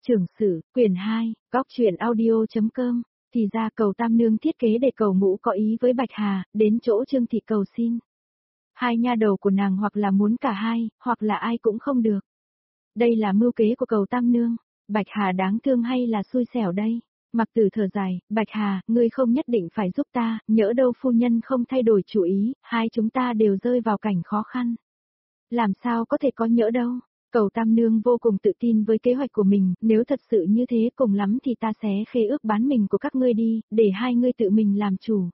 Trưởng sử, quyển 2, góc truyện audio.com. Thì ra Cầu Tam Nương thiết kế để Cầu Ngũ có ý với Bạch Hà, đến chỗ Trương Thị cầu xin. Hai nha đầu của nàng hoặc là muốn cả hai, hoặc là ai cũng không được. Đây là mưu kế của Cầu Tam Nương. Bạch Hà đáng thương hay là xui xẻo đây? Mặc Tử thở dài, Bạch Hà, ngươi không nhất định phải giúp ta, nhỡ đâu phu nhân không thay đổi chủ ý, hai chúng ta đều rơi vào cảnh khó khăn. Làm sao có thể có nhỡ đâu? Cầu Tam Nương vô cùng tự tin với kế hoạch của mình, nếu thật sự như thế cùng lắm thì ta xé khế ước bán mình của các ngươi đi, để hai ngươi tự mình làm chủ.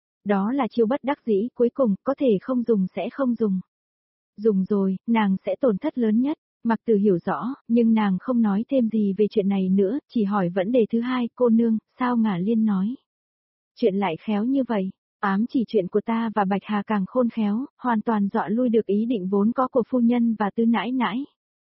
Đó là chiêu bất đắc dĩ, cuối cùng, có thể không dùng sẽ không dùng. Dùng rồi, nàng sẽ tổn thất lớn nhất. Mặc Tử hiểu rõ, nhưng nàng không nói thêm gì về chuyện này nữa, chỉ hỏi vấn đề thứ hai, cô nương, sao Ngả Liên nói. Chuyện lại khéo như vậy, ám chỉ chuyện của ta và Bạch Hà càng khôn khéo, hoàn toàn dọa lui được ý định vốn có của phu nhân và Tư nãi nãi.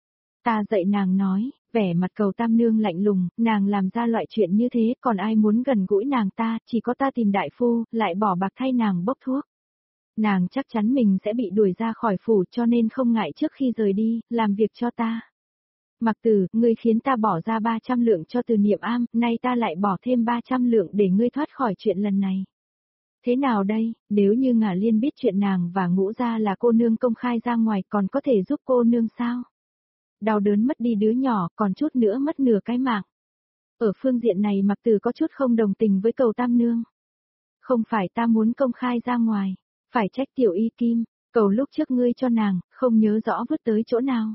Ta dạy nàng nói, vẻ mặt Cầu Tam Nương lạnh lùng, nàng làm ra loại chuyện như thế, còn ai muốn gần gũi nàng ta, chỉ có ta tìm đại phu, lại bỏ bạc thay nàng bốc thuốc. Nàng chắc chắn mình sẽ bị đuổi ra khỏi phủ cho nên không ngại trước khi rời đi, làm việc cho ta. Mặc Tử, ngươi khiến ta bỏ ra 300 lượng cho Từ Niệm Am, nay ta lại bỏ thêm 300 lượng để ngươi thoát khỏi chuyện lần này. Thế nào đây, nếu như Ngả Liên biết chuyện nàng và Ngũ gia là cô nương công khai ra ngoài còn có thể giúp cô nương sao? Đau đớn mất đi đứa nhỏ, còn chút nữa mất nửa cái mạng. Ở phương diện này Mặc Tử có chút không đồng tình với Cầu Tam Nương. Không phải ta muốn công khai ra ngoài, phải trách Tiểu Y Kim, Cầu lúc trước ngươi cho nàng, không nhớ rõ vứt tới chỗ nào.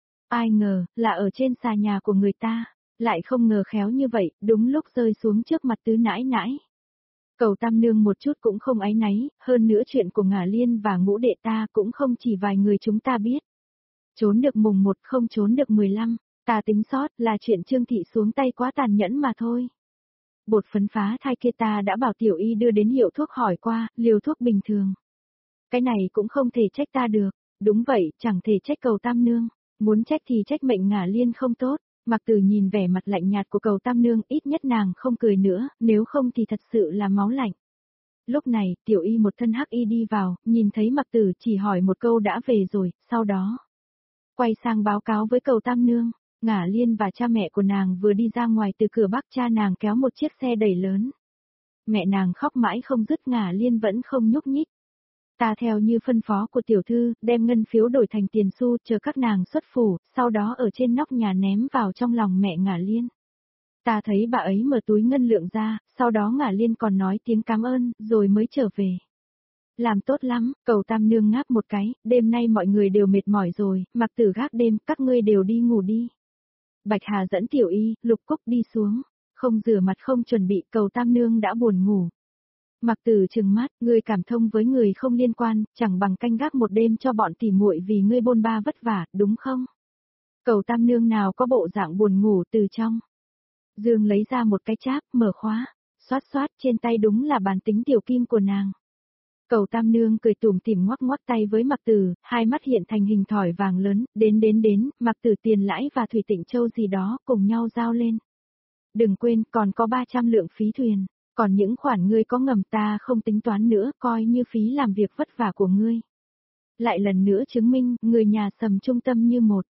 Ai ngờ, là ở trên xà nhà của người ta, lại không ngờ khéo như vậy, đúng lúc rơi xuống trước mặt Tứ nãi nãi. Cầu Tam Nương một chút cũng không áy náy, hơn nữa chuyện của Ngả Liên và Ngũ đệ ta cũng không chỉ vài người chúng ta biết. Trốn được mùng 1 không trốn được 15, ta tính sót là chuyện Trương Thị xuống tay quá tàn nhẫn mà thôi. Bột phấn phá thai kia ta đã bảo Tiểu Y đưa đến hiệu thuốc hỏi qua, liều thuốc bình thường. Cái này cũng không thể trách ta được, đúng vậy, chẳng thể trách Cầu Tam Nương, muốn trách thì trách mệnh Ngả Liên không tốt. Mặc Tử nhìn vẻ mặt lạnh nhạt của Cầu Tam Nương, ít nhất nàng không cười nữa, nếu không thì thật sự là máu lạnh. Lúc này, Tiểu Y một thân hắc y đi vào, nhìn thấy Mặc Tử chỉ hỏi một câu đã về rồi, sau đó quay sang báo cáo với Cầu Tam Nương, Ngả Liên và cha mẹ của nàng vừa đi ra ngoài từ cửa bắc, cha nàng kéo một chiếc xe đẩy lớn. Mẹ nàng khóc mãi không dứt, Ngả Liên vẫn không nhúc nhích. Ta theo như phân phó của tiểu thư, đem ngân phiếu đổi thành tiền xu chờ các nàng xuất phủ, sau đó ở trên nóc nhà ném vào trong lòng mẹ Ngả Liên. Ta thấy bà ấy mở túi ngân lượng ra, sau đó Ngả Liên còn nói tiếng cảm ơn, rồi mới trở về. Làm tốt lắm, Cầu Tam Nương ngáp một cái, đêm nay mọi người đều mệt mỏi rồi, Mặc Tử gác đêm, các ngươi đều đi ngủ đi. Bạch Hà dẫn Tiểu Y, Lục Cúc đi xuống, không rửa mặt không chuẩn bị, Cầu Tam Nương đã buồn ngủ. Mặc Tử trừng mắt, ngươi cảm thông với người không liên quan, chẳng bằng canh gác một đêm cho bọn tỉ muội vì ngươi bôn ba vất vả, đúng không? Cầu Tam Nương nào có bộ dạng buồn ngủ từ trong. Dương lấy ra một cái cháp, mở khóa, xoát xoát trên tay đúng là bản tính tiểu kim của nàng. Cầu Tam Nương cười tủm tỉm ngoắc ngoắc tay với Mặc Tử, hai mắt hiện thành hình thỏi vàng lớn, đến, Mặc Tử Tiền Lãi và Thủy Tịnh Châu gì đó cùng nhau giao lên. Đừng quên, còn có 300 lượng phí thuyền, còn những khoản ngươi có ngầm ta không tính toán nữa, coi như phí làm việc vất vả của ngươi. Lại lần nữa chứng minh, người nhà Sầm trung tâm như một.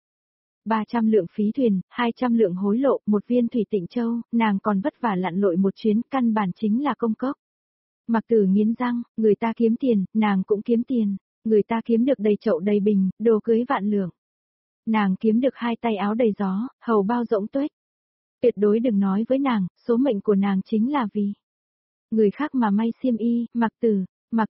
300 lượng phí thuyền, 200 lượng hối lộ, một viên Thủy Tịnh Châu, nàng còn vất vả lặn lội một chuyến, căn bản chính là công cốc. Mặc Tử nghiến răng, người ta kiếm tiền, nàng cũng kiếm tiền, người ta kiếm được đầy chậu đầy bình, đồ cưới vạn lượng. Nàng kiếm được hai tay áo đầy gió, hầu bao rỗng tuếch. Tuyệt đối đừng nói với nàng, số mệnh của nàng chính là vì người khác mà may xiêm y. Mặc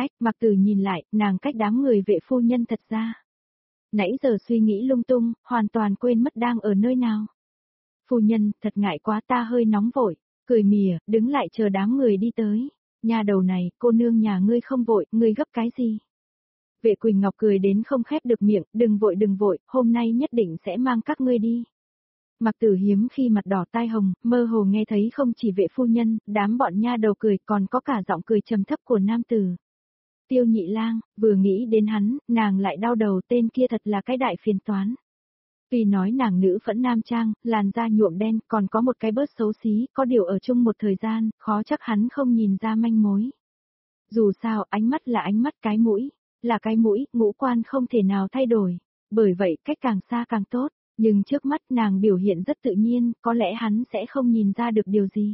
Tử nhìn lại, nàng cách đám người vệ phu nhân thật ra. Nãy giờ suy nghĩ lung tung, hoàn toàn quên mất đang ở nơi nào. Phu nhân, thật ngại quá, ta hơi nóng vội, cười mỉa, đứng lại chờ đám người đi tới. Nhà đầu này, cô nương nhà ngươi không vội, ngươi gấp cái gì? Vệ Quỳnh Ngọc cười đến không khép được miệng, đừng vội, hôm nay nhất định sẽ mang các ngươi đi. Mặc Tử hiếm khi mặt đỏ tai hồng, mơ hồ nghe thấy không chỉ vệ phu nhân, đám bọn nha đầu cười, còn có cả giọng cười trầm thấp của nam tử. Tiêu Nhị Lang, vừa nghĩ đến hắn, nàng lại đau đầu, tên kia thật là cái đại phiền toán. Tuy nói nàng nữ phẫn nam trang, làn da nhuộm đen, còn có một cái bớt xấu xí, có điều ở chung một thời gian, khó chắc hắn không nhìn ra manh mối. Dù sao, ánh mắt là ánh mắt, cái mũi là cái mũi, ngũ quan không thể nào thay đổi. Bởi vậy, cách càng xa càng tốt. Nhưng trước mắt nàng biểu hiện rất tự nhiên, có lẽ hắn sẽ không nhìn ra được điều gì.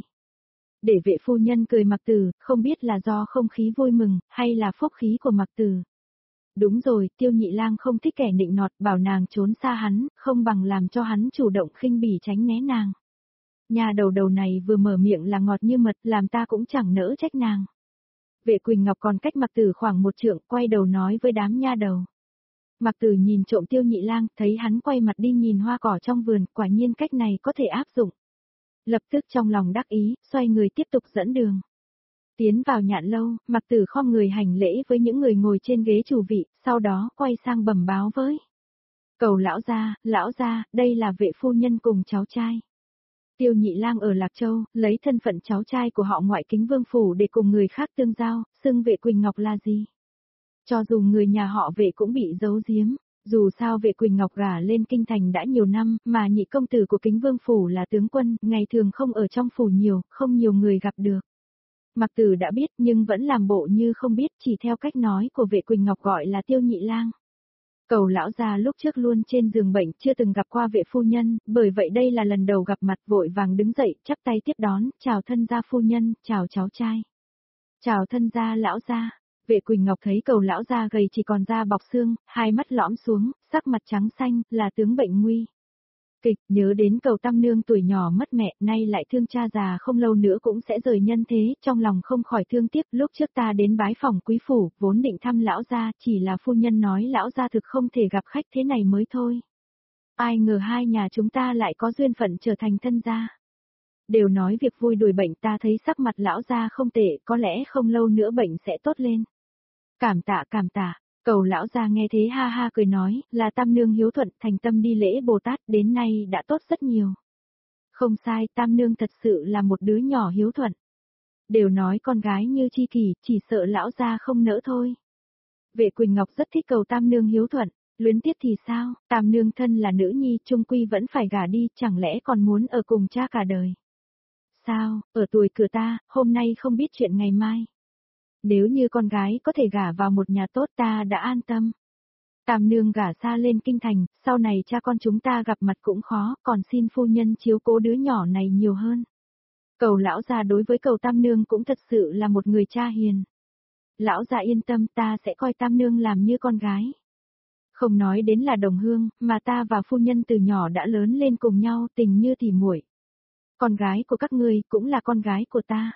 Để vệ phu nhân cười Mạc Tử, không biết là do không khí vui mừng, hay là phúc khí của Mạc Tử. Đúng rồi, Tiêu Nhị Lang không thích kẻ nịnh nọt, bảo nàng trốn xa hắn, không bằng làm cho hắn chủ động khinh bỉ tránh né nàng. Nhà đầu đầu này vừa mở miệng là ngọt như mật, làm ta cũng chẳng nỡ trách nàng. Vệ Quỳnh Ngọc còn cách Mạc Tử khoảng một trượng, quay đầu nói với đám nha đầu. Mạc Tử nhìn trộm Tiêu Nhị Lang, thấy hắn quay mặt đi nhìn hoa cỏ trong vườn, quả nhiên cách này có thể áp dụng. Lập tức trong lòng đắc ý, xoay người tiếp tục dẫn đường. Tiến vào nhạn lâu, Mạc Tử khom người hành lễ với những người ngồi trên ghế chủ vị, sau đó quay sang bẩm báo với. Cầu lão gia, đây là vệ phu nhân cùng cháu trai. Tiêu Nhị Lang ở Lạc Châu, lấy thân phận cháu trai của họ ngoại Kính Vương Phủ để cùng người khác tương giao, xưng vệ Quỳnh Ngọc là gì? Cho dù người nhà họ vệ cũng bị giấu giếm, dù sao vệ Quỳnh Ngọc gả lên kinh thành đã nhiều năm, mà nhị công tử của Kính Vương Phủ là tướng quân, ngày thường không ở trong phủ nhiều, không nhiều người gặp được. Mạc Tử đã biết nhưng vẫn làm bộ như không biết, chỉ theo cách nói của vệ Quỳnh Ngọc gọi là Tiêu Nhị Lang. Cầu lão già lúc trước luôn trên giường bệnh chưa từng gặp qua vệ phu nhân, bởi vậy đây là lần đầu gặp mặt, vội vàng đứng dậy, chắp tay tiếp đón, chào thân gia phu nhân, chào cháu trai. Chào thân gia lão gia. Vệ Quỳnh Ngọc thấy cầu lão gia gầy chỉ còn da bọc xương, hai mắt lõm xuống, sắc mặt trắng xanh, là tướng bệnh nguy kịch, nhớ đến cầu tam nương tuổi nhỏ mất mẹ, nay lại thương cha già không lâu nữa cũng sẽ rời nhân thế, trong lòng không khỏi thương tiếc. Lúc trước ta đến bái phòng quý phủ, vốn định thăm lão gia, chỉ là phu nhân nói lão gia thực không thể gặp khách thế này mới thôi. Ai ngờ hai nhà chúng ta lại có duyên phận trở thành thân gia. Đều nói việc vui đuổi bệnh, ta thấy sắc mặt lão gia không tệ, có lẽ không lâu nữa bệnh sẽ tốt lên. Cảm tạ. Cầu lão gia nghe thế ha ha cười nói, là tam nương hiếu thuận, thành tâm đi lễ Bồ Tát, đến nay đã tốt rất nhiều. Không sai, tam nương thật sự là một đứa nhỏ hiếu thuận. Đều nói con gái như chi kỷ, chỉ sợ lão gia không nỡ thôi. Vệ Quỳnh Ngọc rất thích cầu tam nương hiếu thuận, luyến tiếc thì sao, tam nương thân là nữ nhi, chung quy vẫn phải gả đi, chẳng lẽ còn muốn ở cùng cha cả đời. Sao, ở tuổi cửa ta, hôm nay không biết chuyện ngày mai. Nếu như con gái có thể gả vào một nhà tốt ta đã an tâm. Tam nương gả xa lên kinh thành, sau này cha con chúng ta gặp mặt cũng khó, còn xin phu nhân chiếu cố đứa nhỏ này nhiều hơn. Cầu lão gia đối với cầu tam nương cũng thật sự là một người cha hiền. Lão gia yên tâm, ta sẽ coi tam nương làm như con gái. Không nói đến là đồng hương, mà ta và phu nhân từ nhỏ đã lớn lên cùng nhau, tình như tỉ muội. Con gái của các ngươi cũng là con gái của ta.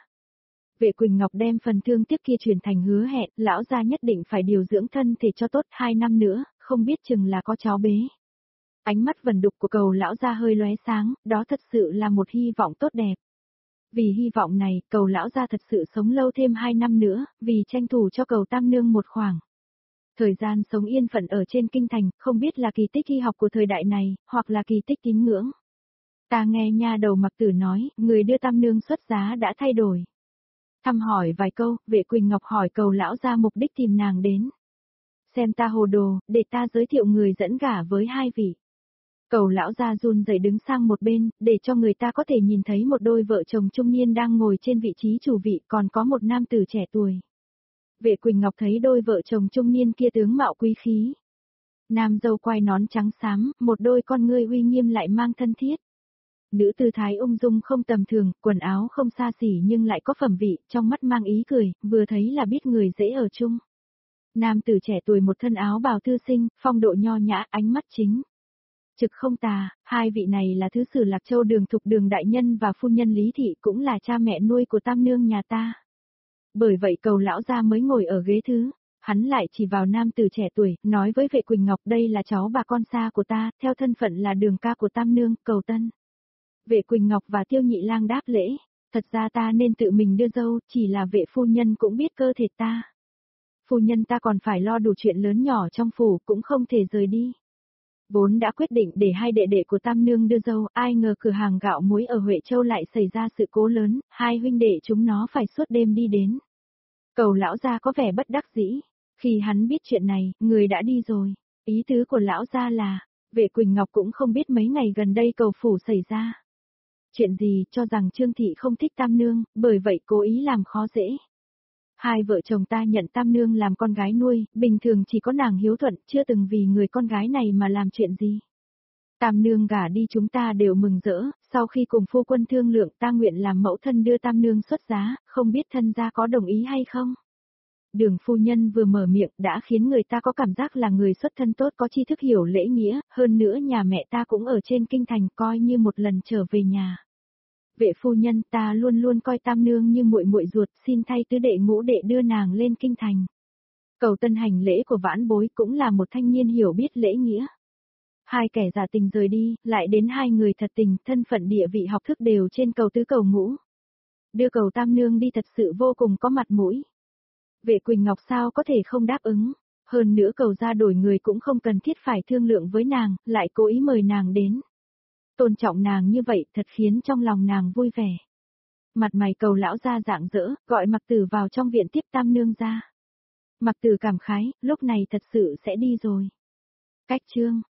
Vệ Quỳnh Ngọc đem phần thương tiếc kia truyền thành hứa hẹn, lão gia nhất định phải điều dưỡng thân thể cho tốt, 2 năm nữa, không biết chừng là có cháu bế. Ánh mắt vần đục của cầu lão gia hơi lóe sáng, đó thật sự là một hy vọng tốt đẹp. Vì hy vọng này, cầu lão gia thật sự sống lâu thêm 2 năm nữa, vì tranh thủ cho cầu tam nương một khoảng thời gian sống yên phận ở trên kinh thành, không biết là kỳ tích y học của thời đại này, hoặc là kỳ tích tín ngưỡng. Ta nghe nha đầu Mạc Tử nói, người đưa tam nương xuất giá đã thay đổi. Thăm hỏi vài câu, vệ Quỳnh Ngọc hỏi cầu lão gia mục đích tìm nàng đến. Xem ta hồ đồ, để ta giới thiệu người dẫn gả với 2 vị. Cầu lão gia run rẩy đứng sang một bên, để cho người ta có thể nhìn thấy một đôi vợ chồng trung niên đang ngồi trên vị trí chủ vị, còn có một nam tử trẻ tuổi. Vệ Quỳnh Ngọc thấy đôi vợ chồng trung niên kia tướng mạo quý khí. Nam dâu quai nón trắng xám, một đôi con ngươi uy nghiêm lại mang thân thiết. Nữ tư thái ung dung không tầm thường, quần áo không xa xỉ nhưng lại có phẩm vị, trong mắt mang ý cười, vừa thấy là biết người dễ ở chung. Nam tử trẻ tuổi một thân áo bào thư sinh, phong độ nho nhã, ánh mắt chính trực không tà, 2 vị này là thứ sử Lạc Châu Đường Thục Đường đại nhân và phu nhân Lý Thị, cũng là cha mẹ nuôi của tam nương nhà ta. Bởi vậy cầu lão gia mới ngồi ở ghế thứ, hắn lại chỉ vào nam tử trẻ tuổi, nói với vệ Quỳnh Ngọc, đây là cháu bà con xa của ta, theo thân phận là đường ca của tam nương, cầu tân. Vệ Quỳnh Ngọc và Tiêu Nhị Lang đáp lễ, thật ra ta nên tự mình đưa dâu, chỉ là vệ phu nhân cũng biết cơ thể ta. Phu nhân ta còn phải lo đủ chuyện lớn nhỏ trong phủ, cũng không thể rời đi. Vốn đã quyết định để 2 đệ đệ của tam nương đưa dâu, ai ngờ cửa hàng gạo muối ở Huệ Châu lại xảy ra sự cố lớn, 2 huynh đệ chúng nó phải suốt đêm đi đến. Cầu lão gia có vẻ bất đắc dĩ, khi hắn biết chuyện này, người đã đi rồi. Ý tứ của lão gia là, vệ Quỳnh Ngọc cũng không biết mấy ngày gần đây cầu phủ xảy ra chuyện gì, cho rằng Trương Thị không thích tam nương, bởi vậy cố ý làm khó dễ. 2 vợ chồng ta nhận tam nương làm con gái nuôi, bình thường chỉ có nàng hiếu thuận, chưa từng vì người con gái này mà làm chuyện gì. Tam nương gả đi chúng ta đều mừng rỡ, sau khi cùng phu quân thương lượng ta nguyện làm mẫu thân đưa tam nương xuất giá, không biết thân gia có đồng ý hay không? Đường phu nhân vừa mở miệng đã khiến người ta có cảm giác là người xuất thân tốt có tri thức hiểu lễ nghĩa, hơn nữa nhà mẹ ta cũng ở trên kinh thành coi như một lần trở về nhà. Vệ phu nhân ta luôn luôn coi tam nương như muội muội ruột, xin thay tứ đệ ngũ đệ đưa nàng lên kinh thành. Cầu tân hành lễ của vãn bối cũng là một thanh niên hiểu biết lễ nghĩa. Hai kẻ giả tình rời đi, lại đến hai người thật tình, thân phận địa vị học thức đều trên cầu tứ cầu ngũ. Đưa cầu tam nương đi thật sự vô cùng có mặt mũi. Vệ Quỳnh Ngọc sao có thể không đáp ứng, hơn nữa cầu ra đổi người cũng không cần thiết phải thương lượng với nàng, lại cố ý mời nàng đến. Tôn trọng nàng như vậy thật khiến trong lòng nàng vui vẻ. Mặt mày cầu lão ra rạng rỡ, gọi Mặc Tử vào trong viện tiếp tam nương ra. Mặc Tử cảm khái, lúc này thật sự sẽ đi rồi. Cách chương